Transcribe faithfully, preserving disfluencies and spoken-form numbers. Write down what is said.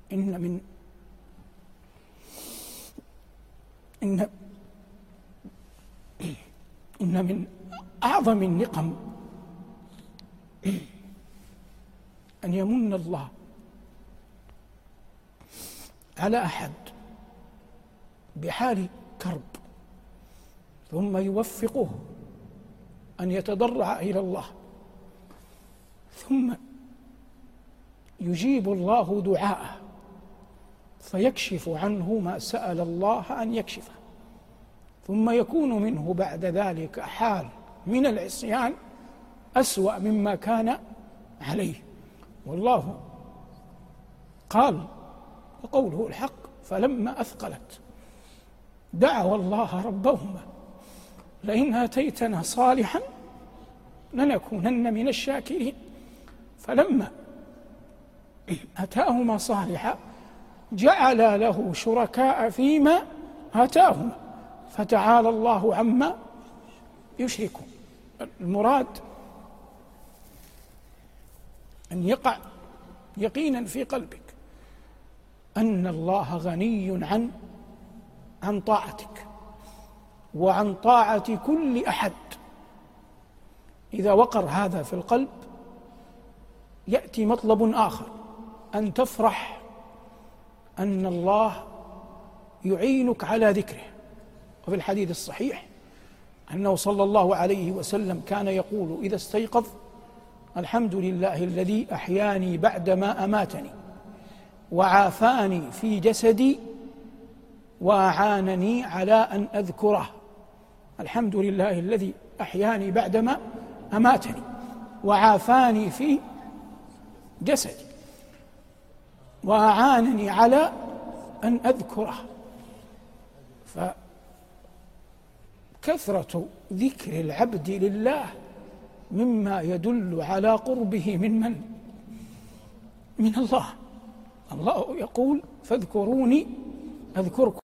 إن من إن إن من أعظم النقم أن يمن الله على أحد بحال كرب ثم يوفقه أن يتضرع إلى الله، ثم يجيب الله دعاءه فيكشف عنه ما سأل الله أن يكشفه، ثم يكون منه بعد ذلك حال من العصيان أسوأ مما كان عليه. والله قال وقوله الحق: فلما أثقلت دعوا الله ربهما لئن آتيتنا صالحا لنكونن من الشاكرين. فلما آتاهما صالحا جعل له شركاء فيما آتاهما فتعالى الله عما يشركون. المراد أن يقع يقينا في قلبك أن الله غني عن عن طاعتك وعن طاعة كل أحد. إذا وقر هذا في القلب يأتي مطلب آخر، أن تفرح أن الله يعينك على ذكره. وفي الحديث الصحيح أنه صلى الله عليه وسلم كان يقول إذا استيقظ: الحمد لله الذي أحياني بعدما أماتني وعافاني في جسدي وأعانني على أن أذكره. الحمد لله الذي أحياني بعدما أماتني وعافاني في جسدي وأعانني على أن أذكره. فكثرة ذكر العبد لله مما يدل على قربه من من؟ من الله. الله يقول: فاذكروني أذكركم.